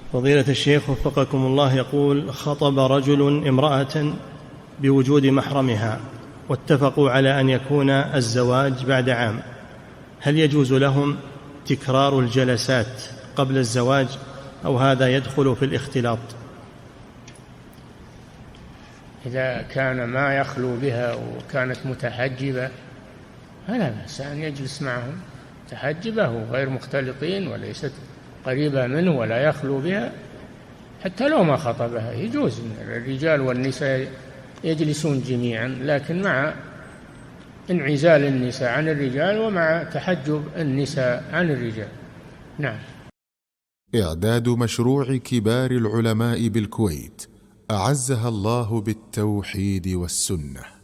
فضيلة الشيخ وفقكم الله، يقول: خطب رجل امرأة بوجود محرمها واتفقوا على أن يكون الزواج بعد عام، هل يجوز لهم تكرار الجلسات قبل الزواج أو هذا يدخل في الاختلاط؟ إذا كان ما يخلو بها وكانت متحجبة فلا بأس أن يجلس معهم متحجبة وغير مختلطين وليست قريبة منه ولا يخلو بها، حتى لو ما خطبها يجوز الرجال والنساء يجلسون جميعا، لكن مع انعزال النساء عن الرجال ومع تحجب النساء عن الرجال. نعم. إعداد مشروع كبار العلماء بالكويت أعزها الله بالتوحيد والسنة.